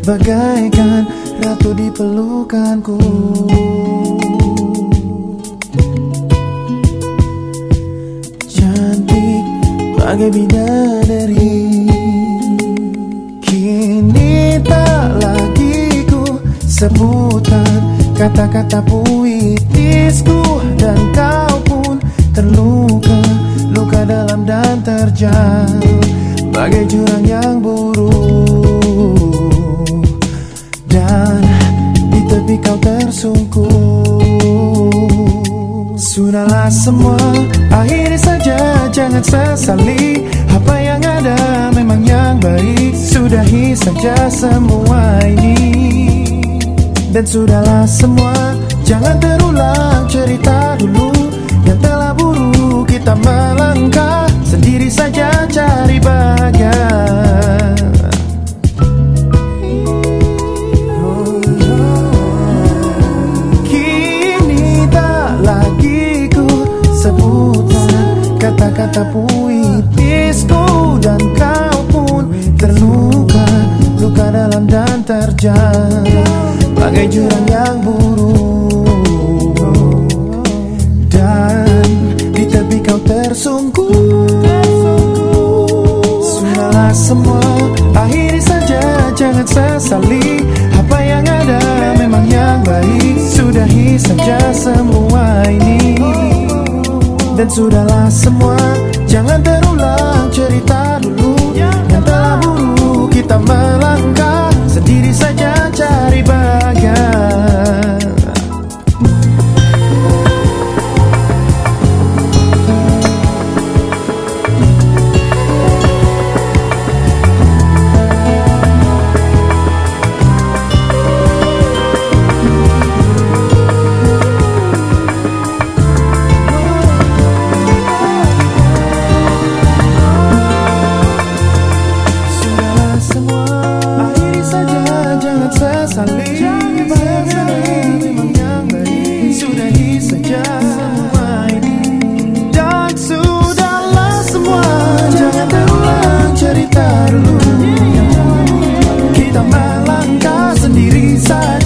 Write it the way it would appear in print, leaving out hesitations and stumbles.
bagaikan ratu di pelukanku. Cantik bagai bidadari, kini tak lagi ku sebutkan kata-kata puitisku, dan kau pun terluka, luka dalam dan terjal bagai jurang yang buruk, dan di tepi kau tersungkur. Sudahlah semua, akhiri saja, jangan sesali. Apa yang ada memang yang baik, sudahi saja semua ini. Dan sudahlah semua, jangan terulang cerita dulu yang telah buruk. Kita melangkah sendiri saja cari bahagia. Kini tak lagi ku sebutkan kata-kata puitisku, dan kau pun terluka, luka dalam dan terjal bagai jurang yang buruk, dan di tepi kau tersungkur. Sudahlah semua, akhiri saja, jangan sesali. Apa yang ada memang yang baik, sudahi saja semua ini. Dan sudahlah semua, jangan terulang cerita dulu yang telah buruk. Kita melangkah sendiri saja cari bahagia. Memang yang baik, sudahi saja semua ini. Dan sudahlah semua, jangan terulang cerita dulu. Kita melangkah sendiri saja.